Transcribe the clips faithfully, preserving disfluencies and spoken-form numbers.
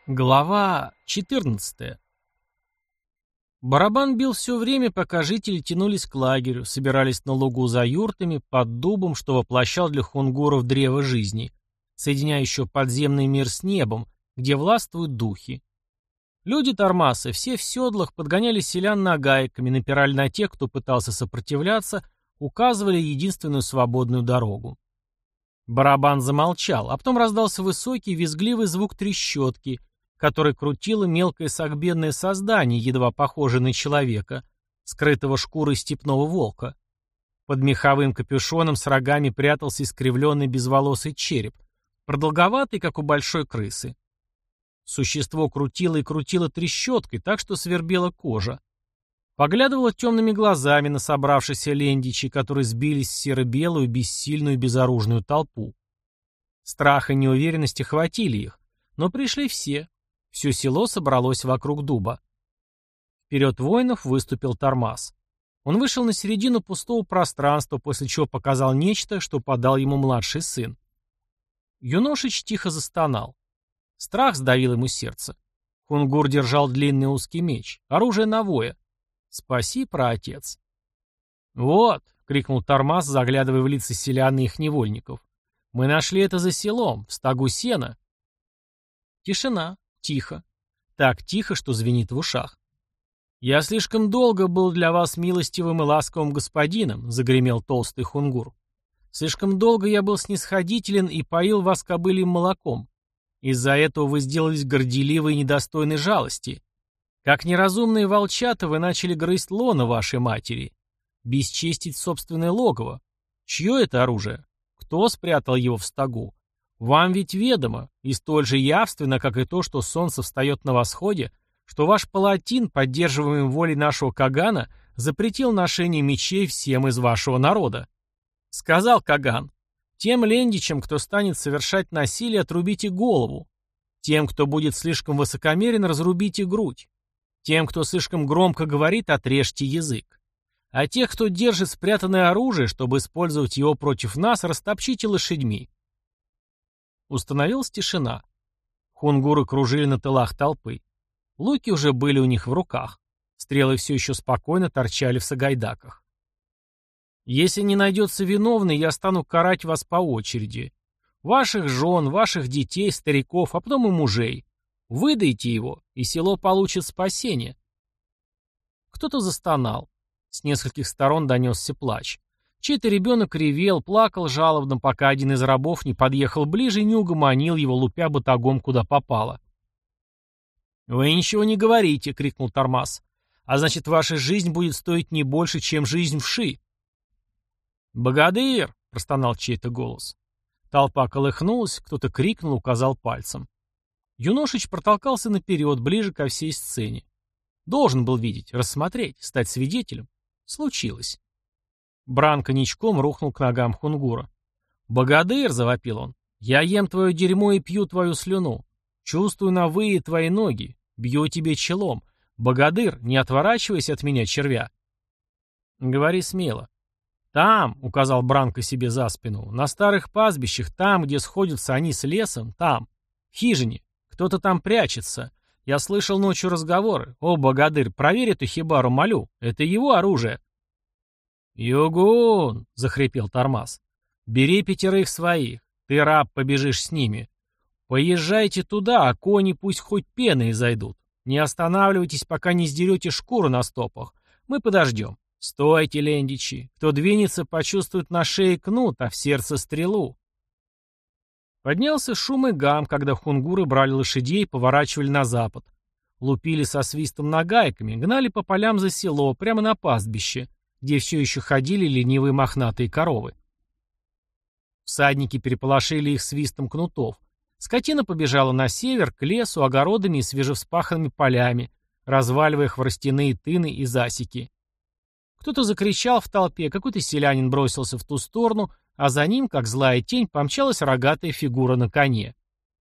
Глава четырнадцатая. Барабан бил все время, пока жители тянулись к лагерю, собирались на лугу за юртами, под дубом, что воплощал для хунгуров древо жизни, соединяющее подземный мир с небом, где властвуют духи. Люди Тормасы, все в седлах, подгоняли селян нагайками, напирали на тех, кто пытался сопротивляться, указывали единственную свободную дорогу. Барабан замолчал, а потом раздался высокий, визгливый звук трещотки, который крутило мелкое сагбенное создание, едва похожее на человека, скрытого шкурой степного волка. Под меховым капюшоном с рогами прятался искривленный безволосый череп, продолговатый, как у большой крысы. Существо крутило и крутило трещоткой, так что свербела кожа. Поглядывало темными глазами на собравшихся лендичей, которые сбились в серо-белую, бессильную, безоружную толпу. Страх и неуверенность охватили их, но пришли все. Все село собралось вокруг дуба. Вперед воинов выступил Тормас. Он вышел на середину пустого пространства, после чего показал нечто, что подал ему младший сын. Юношич тихо застонал. Страх сдавил ему сердце. Хунгур держал длинный узкий меч, оружие навоя. «Спаси, праотец!» «Вот!» — крикнул Тормас, заглядывая в лица селян и их невольников. «Мы нашли это за селом, в стогу сена». Тишина. Тихо. Так тихо, что звенит в ушах. «Я слишком долго был для вас милостивым и ласковым господином», — загремел толстый хунгур. «Слишком долго я был снисходителен и поил вас кобыльим молоком. Из-за этого вы сделались горделивы и недостойны жалости. Как неразумные волчата вы начали грызть лоно вашей матери, бесчестить собственное логово. Чье это оружие? Кто спрятал его в стогу? Вам ведь ведомо, и столь же явственно, как и то, что солнце встает на восходе, что ваш палатин, поддерживаемый волей нашего Кагана, запретил ношение мечей всем из вашего народа. Сказал Каган: тем лендичам, кто станет совершать насилие, отрубите голову. Тем, кто будет слишком высокомерен, разрубите грудь. Тем, кто слишком громко говорит, отрежьте язык. А тех, кто держит спрятанное оружие, чтобы использовать его против нас, растопчите лошадьми. Установилась тишина. Хунгуры кружили на тылах толпы. Луки уже были у них в руках. Стрелы все еще спокойно торчали в сагайдаках. «Если не найдется виновный, я стану карать вас по очереди. Ваших жен, ваших детей, стариков, а потом и мужей. Выдайте его, и село получит спасение». Кто-то застонал. С нескольких сторон донесся плач. Чей-то ребенок ревел, плакал жалобно, пока один из рабов не подъехал ближе и не угомонил его, лупя батагом куда попало. «Вы ничего не говорите», — крикнул Тормас. «А значит, ваша жизнь будет стоить не больше, чем жизнь вши». «Богатырь!» — простонал чей-то голос. Толпа колыхнулась, кто-то крикнул, указал пальцем. Юношич протолкался наперед, ближе ко всей сцене. Должен был видеть, рассмотреть, стать свидетелем. Случилось. Бранко ничком рухнул к ногам хунгура. «Богатырь!» — завопил он. «Я ем твое дерьмо и пью твою слюну. Чувствую на вые твои ноги. Бью тебе челом. Богатырь, не отворачивайся от меня, червя». «Говори смело». «Там», — указал Бранко себе за спину, — «на старых пастбищах, там, где сходятся они с лесом, там, в хижине. Кто-то там прячется. Я слышал ночью разговоры. О, богатырь, проверь эту хибару, молю. Это его оружие». «Югун!» — захрипел Тормас. «Бери пятерых своих. Ты, раб, побежишь с ними. Поезжайте туда, а кони пусть хоть пеной зайдут. Не останавливайтесь, пока не сдерете шкуру на стопах. Мы подождем. Стойте, лендичи. Кто двинется, почувствует на шее кнут, а в сердце стрелу». Поднялся шум и гам, когда хунгуры брали лошадей и поворачивали на запад. Лупили со свистом нагайками, гнали по полям за село, прямо на пастбище, где все еще ходили ленивые мохнатые коровы. Всадники переполошили их свистом кнутов. Скотина побежала на север, к лесу, огородами и свежевспаханными полями, разваливая хворостяные тыны и засеки. Кто-то закричал в толпе, какой-то селянин бросился в ту сторону, а за ним, как злая тень, помчалась рогатая фигура на коне.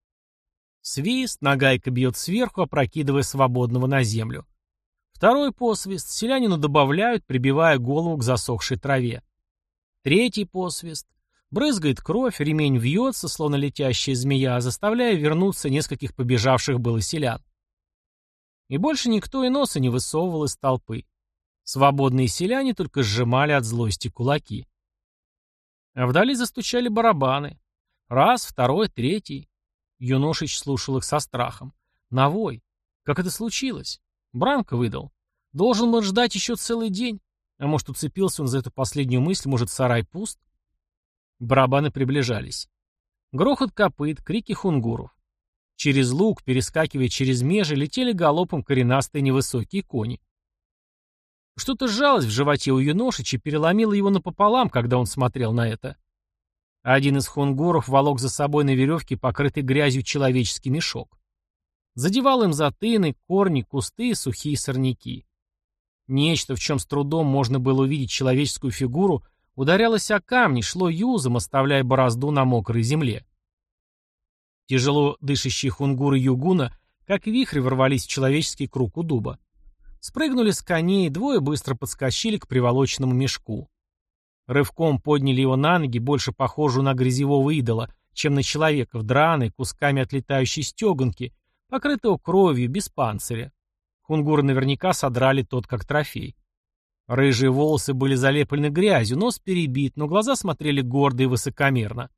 Свист, нагайка бьет сверху, опрокидывая свободного на землю. Второй посвист, селянину добавляют, прибивая голову к засохшей траве. Третий посвист. Брызгает кровь, ремень вьется, словно летящая змея, заставляя вернуться нескольких побежавших было селян. И больше никто и носа не высовывал из толпы. Свободные селяне только сжимали от злости кулаки. А вдали застучали барабаны. Раз, второй, третий. Юношич слушал их со страхом. Навой. Как это случилось? Бранко выдал. Должен был ждать еще целый день. А может, уцепился он за эту последнюю мысль, может, сарай пуст? Барабаны приближались. Грохот копыт, крики хунгуров. Через луг, перескакивая через межи, летели галопом коренастые невысокие кони. Что-то сжалось в животе у юношича и переломило его напополам, когда он смотрел на это. Один из хунгуров волок за собой на веревке покрытый грязью человеческий мешок. Задевал им за тыны, корни, кусты и сухие сорняки. Нечто, в чем с трудом можно было увидеть человеческую фигуру, ударялось о камни, шло юзом, оставляя борозду на мокрой земле. Тяжело дышащие хунгуры Югуна, как вихри, ворвались в человеческий круг у дуба. Спрыгнули с коней, двое быстро подскочили к приволоченному мешку. Рывком подняли его на ноги, больше похожую на грязевого идола, чем на человека в драной, кусками отлетающей стеганки, покрытого кровью, без панциря. Хунгуры наверняка содрали тот как трофей. Рыжие волосы были залеплены грязью, нос перебит, но глаза смотрели гордо и высокомерно.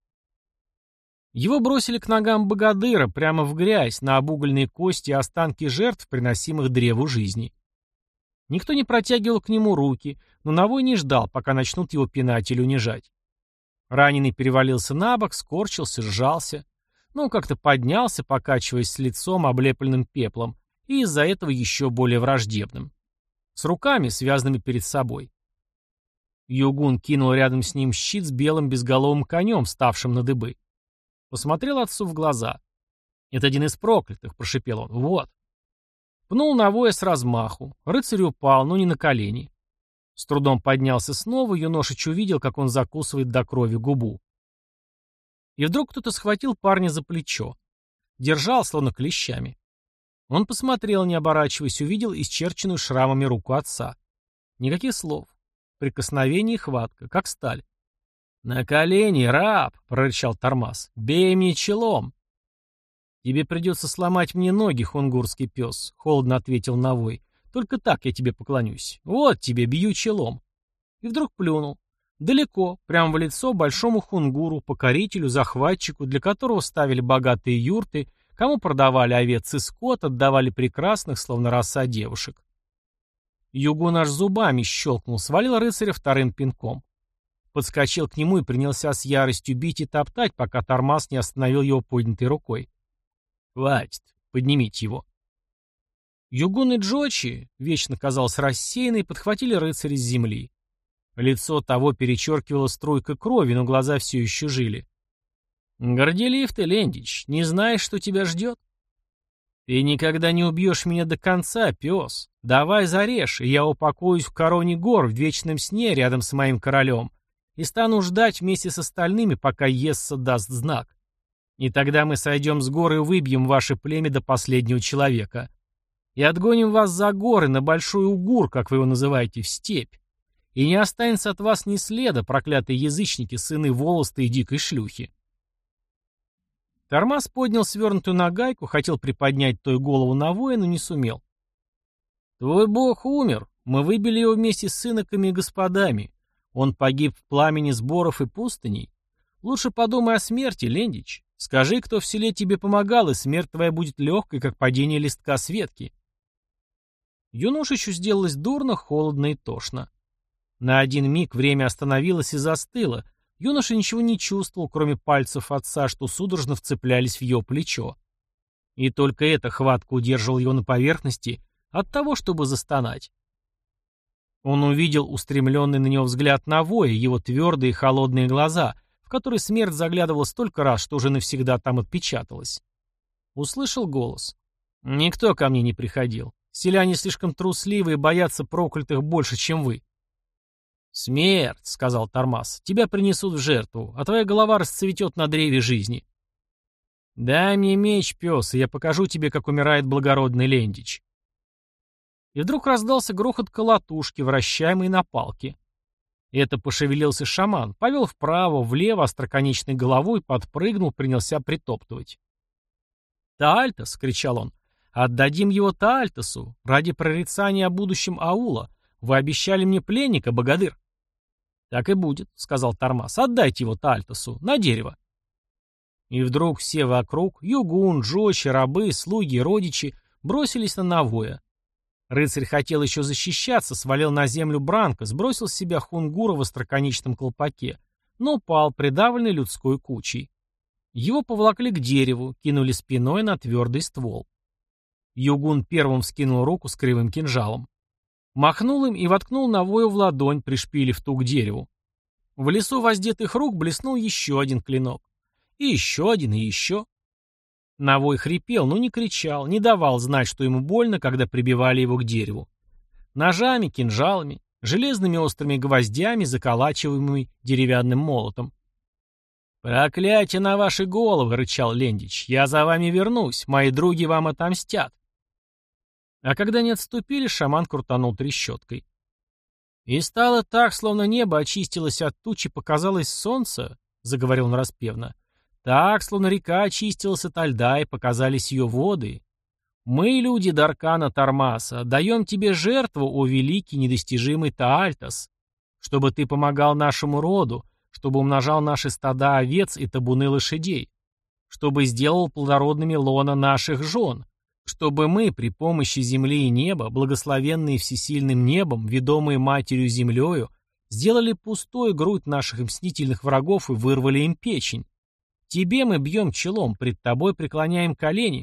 Его бросили к ногам богадыра, прямо в грязь, на обугленные кости и останки жертв, приносимых древу жизни. Никто не протягивал к нему руки, но Навой не ждал, пока начнут его пинать или унижать. Раненый перевалился на бок, скорчился, сжался, но он как-то поднялся, покачиваясь с лицом, облепленным пеплом, и из-за этого еще более враждебным. С руками, связанными перед собой. Югун кинул рядом с ним щит с белым безголовым конем, ставшим на дыбы. Посмотрел отцу в глаза. «Это один из проклятых», — прошипел он. «Вот». Пнул Навоя с размаху. Рыцарь упал, но не на колени. С трудом поднялся снова, юношич увидел, как он закусывает до крови губу. И вдруг кто-то схватил парня за плечо. Держал, словно клещами. Он посмотрел, не оборачиваясь, увидел исчерченную шрамами руку отца. Никаких слов. Прикосновение и хватка, как сталь. «На колени, раб!» — прорычал Тормас. «Бей мне челом!» «Тебе придется сломать мне ноги, хунгурский пес», — холодно ответил Навой. «Только так я тебе поклонюсь. Вот тебе, бью челом». И вдруг плюнул. Далеко, прямо в лицо большому хунгуру, покорителю, захватчику, для которого ставили богатые юрты, кому продавали овец и скот, отдавали прекрасных, словно роса девушек. Югун аж зубами щелкнул, свалил рыцаря вторым пинком. Подскочил к нему и принялся с яростью бить и топтать, пока Тормас не остановил его поднятой рукой. «Хватит, поднимите его». Югун и Джочи, вечно казалось рассеянной, подхватили рыцаря с земли. Лицо того перечеркивало струйка крови, но глаза все еще жили. «Горделив ты, Лендич, не знаешь, что тебя ждет?» «Ты никогда не убьешь меня до конца, пес. Давай зарежь, и я упокоюсь в короне гор в вечном сне рядом с моим королем и стану ждать вместе с остальными, пока Есса даст знак. И тогда мы сойдем с гор и выбьем ваше племя до последнего человека. И отгоним вас за горы, на большой угур, как вы его называете, в степь. И не останется от вас ни следа, проклятые язычники, сыны волоста и дикой шлюхи». Тормас поднял свернутую нагайку, хотел приподнять той голову Навоя, но не сумел. «Твой бог умер. Мы выбили его вместе с иноками и господами. Он погиб в пламени сборов и пустыней. Лучше подумай о смерти, Лендич. Скажи, кто в селе тебе помогал, и смерть твоя будет легкой, как падение листка с ветки». Юношичу сделалось дурно, холодно и тошно. На один миг время остановилось и застыло. Юноша ничего не чувствовал, кроме пальцев отца, что судорожно вцеплялись в ее плечо. И только эта хватка удерживала его на поверхности от того, чтобы застонать. Он увидел устремленный на него взгляд Навоя, его твердые холодные глаза, в которые смерть заглядывала столько раз, что уже навсегда там отпечаталась. Услышал голос. «Никто ко мне не приходил. Селяне слишком трусливы и боятся проклятых больше, чем вы». «Смерть», — сказал Тормас, — «тебя принесут в жертву, а твоя голова расцветет на древе жизни». «Дай мне меч, пес, и я покажу тебе, как умирает благородный Лендич». И вдруг раздался грохот колотушки, вращаемой на палке. Это пошевелился шаман, повел вправо, влево остроконечной головой, подпрыгнул, принялся притоптывать. «Таальтос!» — кричал он. «Отдадим его Таальтосу! Ради прорицания о будущем аула! Вы обещали мне пленника, богатырь!» «Так и будет», — сказал Тормас. «Отдайте его Таальтосу! На дерево!» И вдруг все вокруг, югун, джоши, рабы, слуги, родичи, бросились на Навоя. Рыцарь хотел еще защищаться, свалил на землю Бранка, сбросил с себя хунгура в остроконечном колпаке, но упал, придавленный людской кучей. Его поволокли к дереву, кинули спиной на твердый ствол. Югун первым вскинул руку с кривым кинжалом. Махнул им и воткнул Навою в ладонь, пришпилив ту к дереву. В лесу воздетых рук блеснул еще один клинок. И еще один, и еще. Навой хрипел, но не кричал, не давал знать, что ему больно, когда прибивали его к дереву. Ножами, кинжалами, железными острыми гвоздями, заколачиваемыми деревянным молотом. «Проклятие на ваши головы!» — рычал Лендич. «Я за вами вернусь, мои други вам отомстят!» А когда не отступили, шаман крутанул трещоткой. «И стало так, словно небо очистилось от туч и показалось солнце», — заговорил он распевно. «Так, словно река очистилась ото льда и показались ее воды. Мы, люди Даркана Тормаса, даем тебе жертву, о великий недостижимый Таальтос, чтобы ты помогал нашему роду, чтобы умножал наши стада овец и табуны лошадей, чтобы сделал плодородными лона наших жен, чтобы мы при помощи земли и неба, благословенные всесильным небом, ведомые матерью землею, сделали пустой грудь наших мстительных врагов и вырвали им печень. Тебе мы бьем челом, пред тобой преклоняем колени».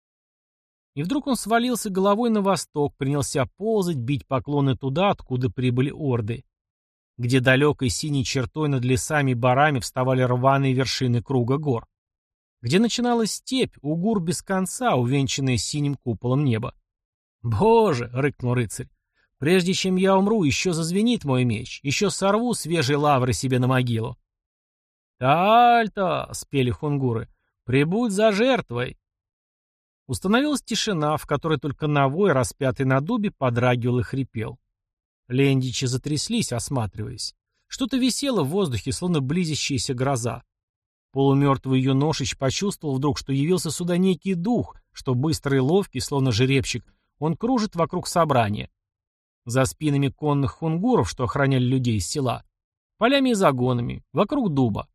И вдруг он свалился головой на восток, принялся ползать, бить поклоны туда, откуда прибыли орды, где далекой синей чертой над лесами и барами вставали рваные вершины круга гор, где начиналась степь, угур без конца, увенчанная синим куполом неба. «Боже!» — рыкнул рыцарь. «Прежде чем я умру, еще зазвенит мой меч, еще сорву свежие лавры себе на могилу». «Таальто!» — спели хунгуры. «Прибудь за жертвой!» Установилась тишина, в которой только Навой, распятый на дубе, подрагивал и хрипел. Лендичи затряслись, осматриваясь. Что-то висело в воздухе, словно близящаяся гроза. Полумертвый юношич почувствовал вдруг, что явился сюда некий дух, что быстрый и ловкий, словно жеребчик, он кружит вокруг собрания. За спинами конных хунгуров, что охраняли людей из села, полями и загонами, вокруг дуба.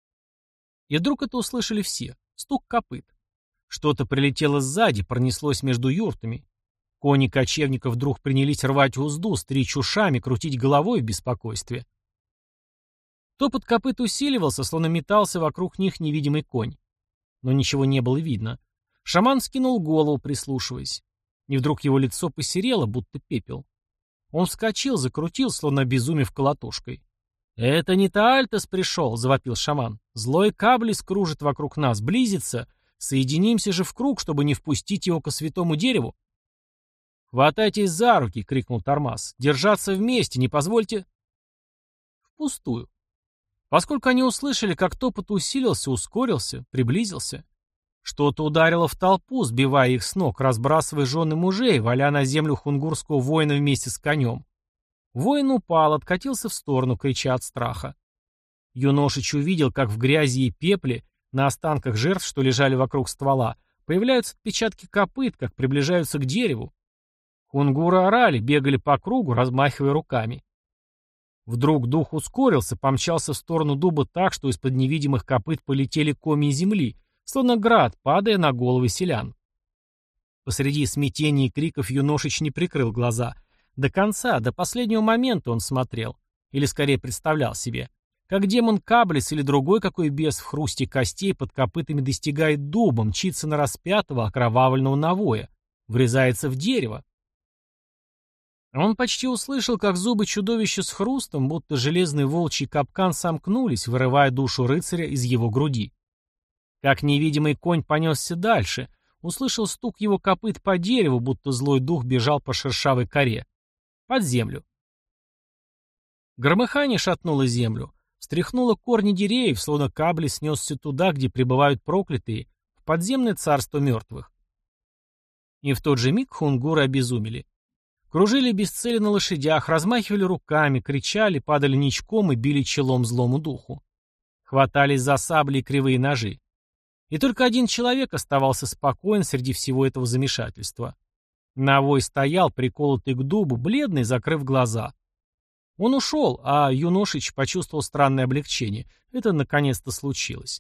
И вдруг это услышали все. Стук копыт. Что-то прилетело сзади, пронеслось между юртами. Кони кочевников вдруг принялись рвать узду, стричь ушами, крутить головой в беспокойстве. Топот копыт усиливался, словно метался вокруг них невидимый конь. Но ничего не было видно. Шаман скинул голову, прислушиваясь. И вдруг его лицо посерело, будто пепел. Он вскочил, закрутил, словно обезумев колотушкой. «Это не Таальтос пришел», — завопил шаман. «Злой Каблис кружит вокруг нас, близится. Соединимся же в круг, чтобы не впустить его ко святому дереву». «Хватайтесь за руки!» — крикнул Тормас. «Держаться вместе, не позвольте...» Впустую. Поскольку они услышали, как топот усилился, ускорился, приблизился. Что-то ударило в толпу, сбивая их с ног, разбрасывая жены мужей, валя на землю хунгурского воина вместе с конем. Воин упал, откатился в сторону, крича от страха. Юношич увидел, как в грязи и пепле, на останках жертв, что лежали вокруг ствола, появляются отпечатки копыт, как приближаются к дереву. Хунгуры орали, бегали по кругу, размахивая руками. Вдруг дух ускорился, помчался в сторону дуба так, что из-под невидимых копыт полетели комья земли, словно град, падая на головы селян. Посреди смятения и криков юношич не прикрыл глаза. До конца, до последнего момента он смотрел, или скорее представлял себе, как демон Каблис или другой какой бес в хрусте костей под копытами достигает дуба, мчится на распятого окровавленного Навоя, врезается в дерево. Он почти услышал, как зубы чудовища с хрустом, будто железный волчий капкан, сомкнулись, вырывая душу рыцаря из его груди. Как невидимый конь понесся дальше, услышал стук его копыт по дереву, будто злой дух бежал по шершавой коре. Под землю. Громыхание шатнуло землю, встряхнуло корни деревьев, словно Кабли снесся туда, где пребывают проклятые, в подземное царство мертвых. И в тот же миг хунгуры обезумели. Кружили без цели на лошадях, размахивали руками, кричали, падали ничком и били челом злому духу. Хватались за сабли и кривые ножи. И только один человек оставался спокоен среди всего этого замешательства. Навой стоял, приколотый к дубу, бледный, закрыв глаза. Он ушел, а Юношич почувствовал странное облегчение. Это наконец-то случилось.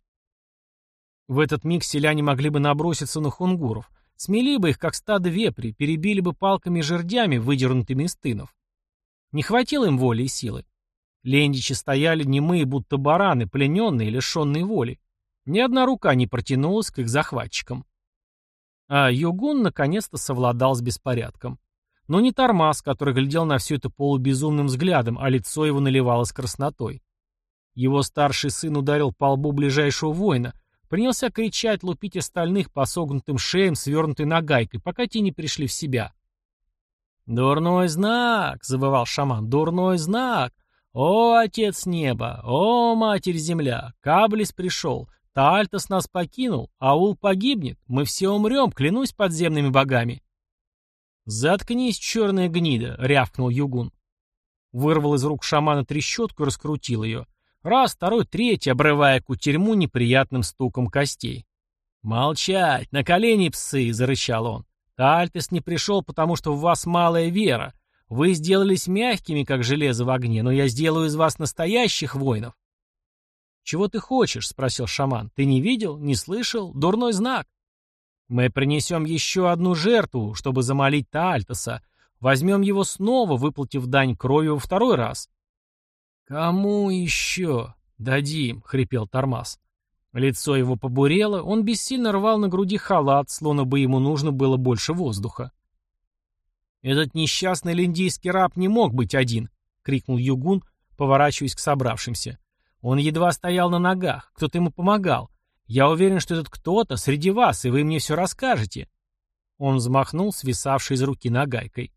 В этот миг селяне могли бы наброситься на хунгуров, смели бы их, как стадо вепри, перебили бы палками и жердями, выдернутыми из тынов. Не хватило им воли и силы. Лендичи стояли немые, будто бараны, плененные, лишенные воли. Ни одна рука не протянулась к их захватчикам. А Югун наконец-то совладал с беспорядком. Но не Тормас, который глядел на все это полубезумным взглядом, а лицо его наливалось краснотой. Его старший сын ударил по лбу ближайшего воина, принялся кричать, лупить остальных по согнутым шеям, свернутой нагайкой, пока те не пришли в себя. «Дурной знак!» — завывал шаман. «Дурной знак! О, отец неба! О, матерь земля! Каблис пришел! Таальтос нас покинул! Аул погибнет! Мы все умрем, клянусь подземными богами!» «Заткнись, черная гнида!» — рявкнул Югун. Вырвал из рук шамана трещотку и раскрутил ее. Раз, второй, третий, обрывая кутерьму неприятным стуком костей. «Молчать! На колени, псы!» — зарычал он. «Таальтес не пришел, потому что в вас малая вера. Вы сделались мягкими, как железо в огне, но я сделаю из вас настоящих воинов». «Чего ты хочешь?» — спросил шаман. «Ты не видел? Не слышал? Дурной знак». «Мы принесем еще одну жертву, чтобы замолить Таальтеса. Возьмем его снова, выплатив дань кровью во второй раз». «Кому еще дадим?» — хрипел Тормас. Лицо его побурело, он бессильно рвал на груди халат, словно бы ему нужно было больше воздуха. «Этот несчастный линдийский раб не мог быть один!» — крикнул Югун, поворачиваясь к собравшимся. «Он едва стоял на ногах, кто-то ему помогал. Я уверен, что этот кто-то среди вас, и вы мне все расскажете». Он взмахнул свисавшей из руки нагайкой.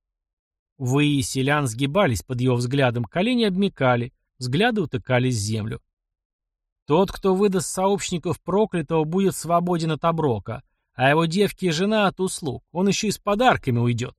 Вы, селян, сгибались под его взглядом, колени обмякали, взгляды утыкались в землю. «Тот, кто выдаст сообщников проклятого, будет свободен от оброка, а его девки и жена от услуг. Он еще и с подарками уйдет».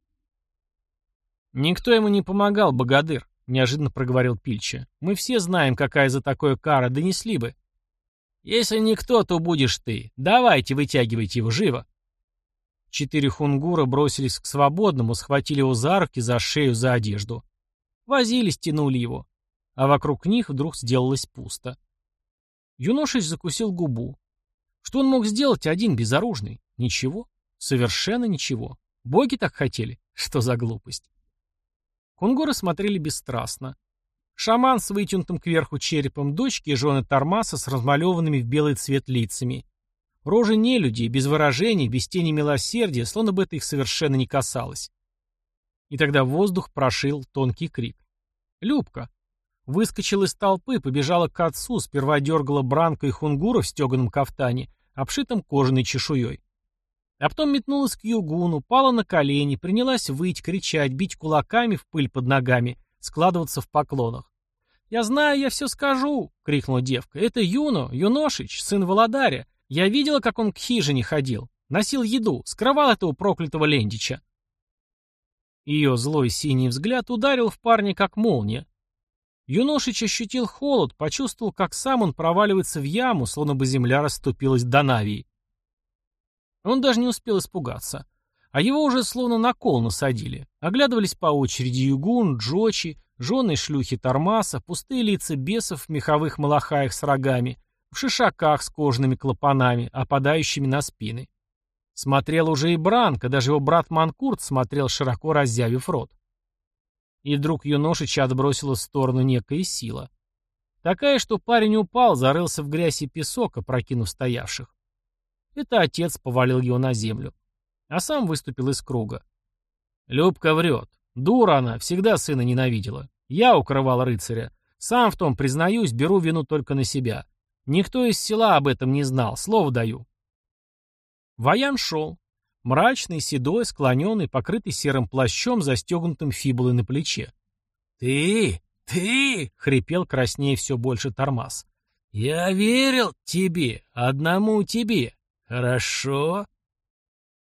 «Никто ему не помогал, богатырь», — неожиданно проговорил Пильча. «Мы все знаем, какая за такое кара, донесли бы». «Если никто, то будешь ты. Давайте, вытягивайте его живо». Четыре хунгура бросились к свободному, схватили его за руки, за шею, за одежду. Возились, тянули его. А вокруг них вдруг сделалось пусто. Юношич закусил губу. Что он мог сделать один, безоружный? Ничего. Совершенно ничего. Боги так хотели? Что за глупость? Хунгуры смотрели бесстрастно. Шаман с вытянутым кверху черепом, дочки и жены Тормаса с размалеванными в белый цвет лицами. Рожи нелюдей, без выражений, без тени милосердия, словно бы это их совершенно не касалось. И тогда в воздух прошил тонкий крик. Любка выскочила из толпы, побежала к отцу, сперва дергала Бранка и Хунгура в стеганом кафтане, обшитом кожаной чешуей. А потом метнулась к Югуну, пала на колени, принялась выть, кричать, бить кулаками в пыль под ногами, складываться в поклонах. «Я знаю, я все скажу!» — крикнула девка. «Это Юно, Юношич, сын Володаря. Я видела, как он к хижине ходил, носил еду, скрывал этого проклятого Лендича». Ее злой синий взгляд ударил в парня, как молния. Юношич ощутил холод, почувствовал, как сам он проваливается в яму, словно бы земля расступилась до Навии. Он даже не успел испугаться. А его уже словно на кол насадили. Оглядывались по очереди Югун, Джочи, жены шлюхи Тормаса, пустые лица бесов в меховых малахаях с рогами, в шишаках с кожаными клапанами, опадающими на спины. Смотрел уже и Бранко, даже его брат Манкурт смотрел, широко разъявив рот. И вдруг Юношича отбросила в сторону некая сила. Такая, что парень упал, зарылся в грязь и песок, опрокинув стоявших. Это отец повалил его на землю. А сам выступил из круга. Любка врет. Дура она, всегда сына ненавидела. Я укрывал рыцаря. Сам в том, признаюсь, беру вину только на себя. Никто из села об этом не знал, слово даю. Воян шел. Мрачный, седой, склоненный, покрытый серым плащом, застегнутым фибулой на плече. «Ты! Ты!» — хрипел краснее все больше Тормас. «Я верил тебе, одному тебе. Хорошо?»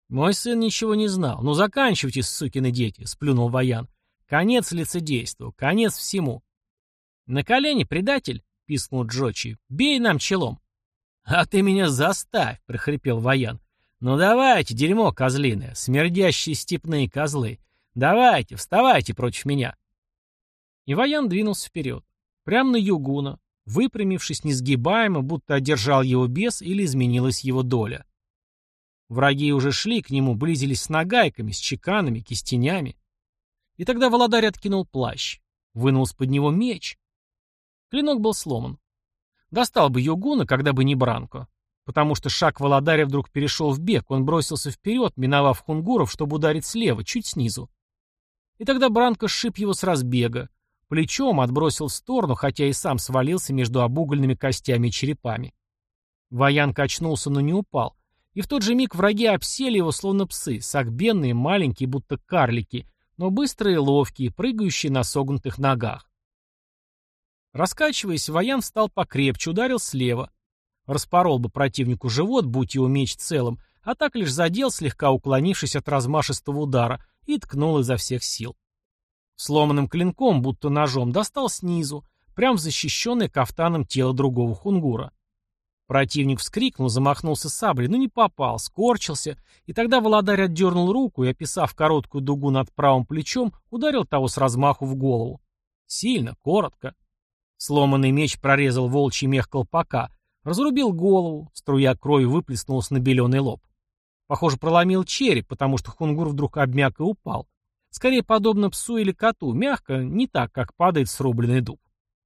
Мой сын ничего не знал. Ну заканчивайте, сукины дети, сплюнул Ваян. Конец лицедейству, конец всему. На колени, предатель, пискнул Джочи. Бей нам челом. А ты меня заставь, прохрипел Ваян. Ну давайте, дерьмо козлиное, смердящие степные козлы. Давайте, вставайте против меня. И Ваян двинулся вперед, прямо на Югуна, выпрямившись несгибаемо, будто одержал его бес или изменилась его доля. Враги уже шли к нему, близились с нагайками, с чеканами, кистенями. И тогда Володарь откинул плащ, вынул из-под него меч. Клинок был сломан. Достал бы Югуна, когда бы не Бранко, потому что шаг Володаря вдруг перешел в бег, он бросился вперед, миновав хунгуров, чтобы ударить слева, чуть снизу. И тогда Бранко сшиб его с разбега, плечом отбросил в сторону, хотя и сам свалился между обугольными костями и черепами. Ваян качнулся, но не упал. И в тот же миг враги обсели его, словно псы, согбенные, маленькие, будто карлики, но быстрые и ловкие, прыгающие на согнутых ногах. Раскачиваясь, Ваян встал покрепче, ударил слева. Распорол бы противнику живот, будь его меч целым, а так лишь задел, слегка уклонившись от размашистого удара, и ткнул изо всех сил. Сломанным клинком, будто ножом, достал снизу, прямо в защищенное кафтаном тело другого хунгура. Противник вскрикнул, замахнулся саблей, но не попал, скорчился, и тогда Володарь отдернул руку и, описав короткую дугу над правым плечом, ударил того с размаху в голову. Сильно, коротко. Сломанный меч прорезал волчий мех колпака, разрубил голову, струя крови выплеснулась на беленый лоб. Похоже, проломил череп, потому что хунгур вдруг обмяк и упал. Скорее, подобно псу или коту, мягко, не так, как падает срубленный дуб.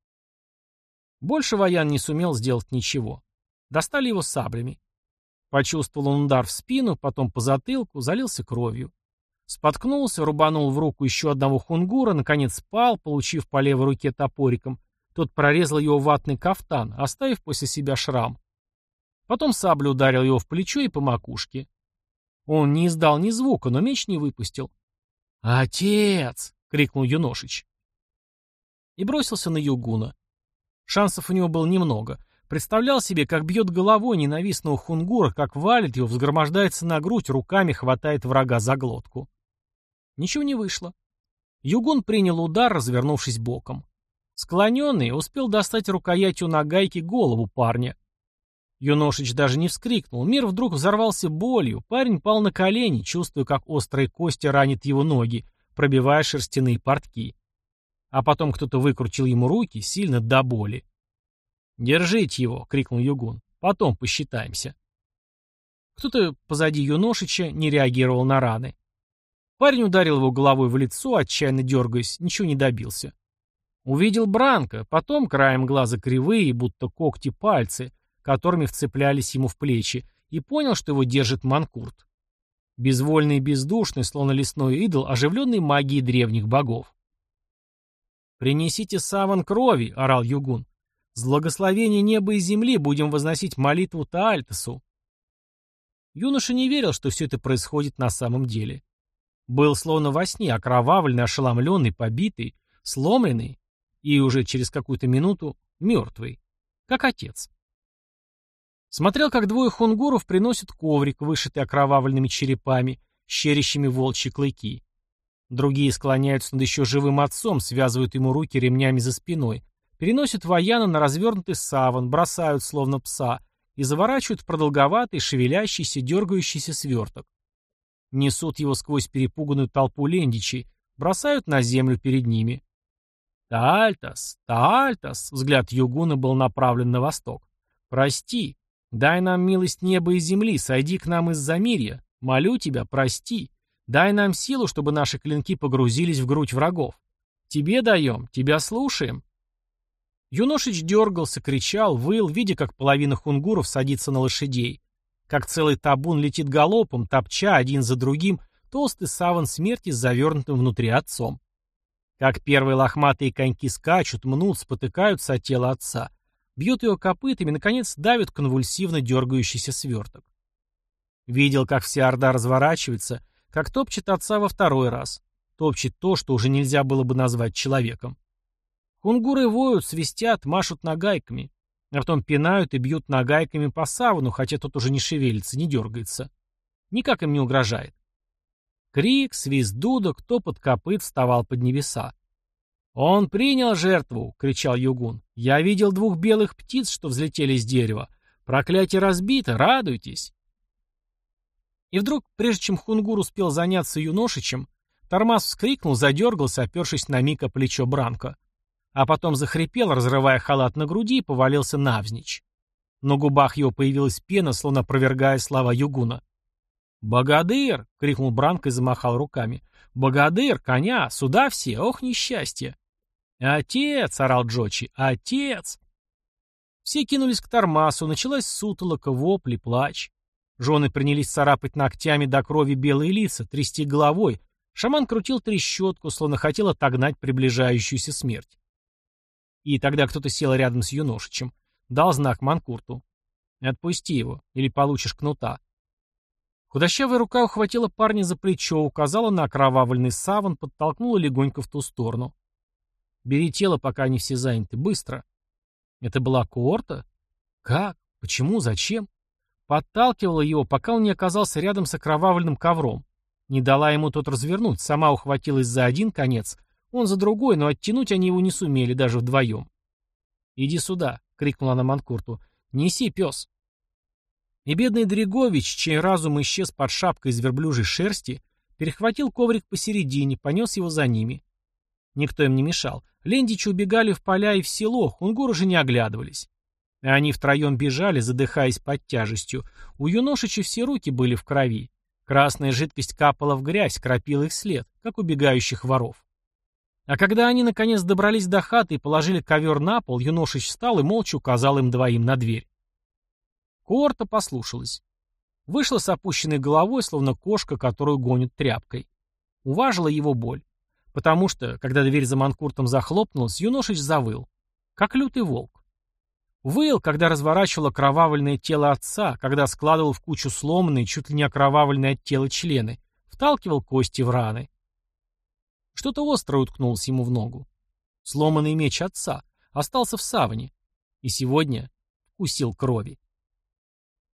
Больше Ваян не сумел сделать ничего. Достали его саблями. Почувствовал он удар в спину, потом по затылку, залился кровью. Споткнулся, рубанул в руку еще одного хунгура, наконец спал, получив по левой руке топориком. Тот прорезал его ватный кафтан, оставив после себя шрам. Потом сабля ударил его в плечо и по макушке. Он не издал ни звука, но меч не выпустил. «Отец!» — крикнул Юношич. И бросился на Югуна. Шансов у него было немного. Представлял себе, как бьет головой ненавистного хунгура, как валит его, взгромождается на грудь, руками хватает врага за глотку. Ничего не вышло. Югун принял удар, развернувшись боком. Склоненный, успел достать рукоятью нагайки голову парня. Юношич даже не вскрикнул. Мир вдруг взорвался болью. Парень пал на колени, чувствуя, как острые кости ранят его ноги, пробивая шерстяные портки. А потом кто-то выкрутил ему руки, сильно до боли. «Держите его!» — крикнул Югун. «Потом посчитаемся». Кто-то позади Юношича не реагировал на раны. Парень ударил его головой в лицо, отчаянно дергаясь, ничего не добился. Увидел Бранко, потом краем глаза кривые, будто когти пальцы, которыми вцеплялись ему в плечи, и понял, что его держит Манкурт. Безвольный и бездушный, словно лесной идол, оживленный магией древних богов. «Принесите саван крови!» — орал Югун. «С благословения неба и земли будем возносить молитву Таальтасу». Юноша не верил, что все это происходит на самом деле. Был словно во сне, окровавленный, ошеломленный, побитый, сломленный и уже через какую-то минуту мертвый, как отец. Смотрел, как двое хунгуров приносят коврик, вышитый окровавленными черепами, щерящими волчьи клыки. Другие склоняются над еще живым отцом, связывают ему руки ремнями за спиной, переносят Ваяна на развернутый саван, бросают словно пса и заворачивают в продолговатый, шевелящийся, дергающийся сверток. Несут его сквозь перепуганную толпу лендичей, бросают на землю перед ними. «Таальтас! Таальтас!» — взгляд Югуна был направлен на восток. «Прости! Дай нам милость неба и земли, сойди к нам из Замирья. Молю тебя, прости! Дай нам силу, чтобы наши клинки погрузились в грудь врагов. Тебе даем, тебя слушаем!» Юношич дергался, кричал, выл, видя, как половина хунгуров садится на лошадей, как целый табун летит галопом, топча один за другим толстый саван смерти с завернутым внутри отцом. Как первые лохматые коньки скачут, мнут, спотыкаются от тела отца, бьют его копытами, наконец давят конвульсивно дергающийся сверток. Видел, как вся орда разворачивается, как топчет отца во второй раз, топчет то, что уже нельзя было бы назвать человеком. Хунгуры воют, свистят, машут нагайками, а потом пинают и бьют нагайками по савану, хотя тот уже не шевелится, не дергается. никак им не угрожает. Крик, свист дудок, топот копыт вставал под небеса. «Он принял жертву!» — кричал Югун. «Я видел двух белых птиц, что взлетели с дерева. Проклятие разбито, радуйтесь!» И вдруг, прежде чем Хунгур успел заняться Юношичем, Тормас вскрикнул, задергался, опершись на миг о плечо Бранко. А потом захрипел, разрывая халат на груди, и повалился навзничь. На губах его появилась пена, словно опровергая слова Югуна. «Богадыр!» — крикнул Бранко и замахал руками. «Богадыр! Коня! Сюда все! Ох, несчастье!» «Отец!» — орал Джочи. «Отец!» Все кинулись к Тормасу, началась сутолока, вопли, плач. Жены принялись царапать ногтями до крови белые лица, трясти головой. Шаман крутил трещотку, словно хотел отогнать приближающуюся смерть. И тогда кто-то сел рядом с Юношичем, дал знак Манкурту. «Отпусти его, или получишь кнута». Худощавая рука ухватила парня за плечо, указала на окровавленный саван, подтолкнула легонько в ту сторону. «Бери тело, пока они все заняты. Быстро». Это была коорта? Как? Почему? Зачем? Подталкивала его, пока он не оказался рядом с окровавленным ковром. Не дала ему тот развернуть, сама ухватилась за один конец, он за другой, но оттянуть они его не сумели, даже вдвоем. «Иди сюда», — крикнула она Манкурту. «Неси, пес». И бедный Дригович, чей разум исчез под шапкой из верблюжьей шерсти, перехватил коврик посередине, понес его за ними. Никто им не мешал. Лендичи убегали в поля и в село, хунгуры же не оглядывались. И они втроем бежали, задыхаясь под тяжестью. У Юношича все руки были в крови. Красная жидкость капала в грязь, кропила их след, как у бегающих воров. А когда они наконец добрались до хаты и положили ковер на пол, Юношич встал и молча указал им двоим на дверь. Коорта послушалась. Вышла с опущенной головой, словно кошка, которую гонят тряпкой. Уважила его боль. Потому что, когда дверь за Манкуртом захлопнулась, Юношич завыл. Как лютый волк. Выл, когда разворачивал окровавленное тело отца, когда складывал в кучу сломанные, чуть ли не окровавленные от тела члены, вталкивал кости в раны. Что-то острое уткнулось ему в ногу. Сломанный меч отца остался в саване. И сегодня вкусил крови.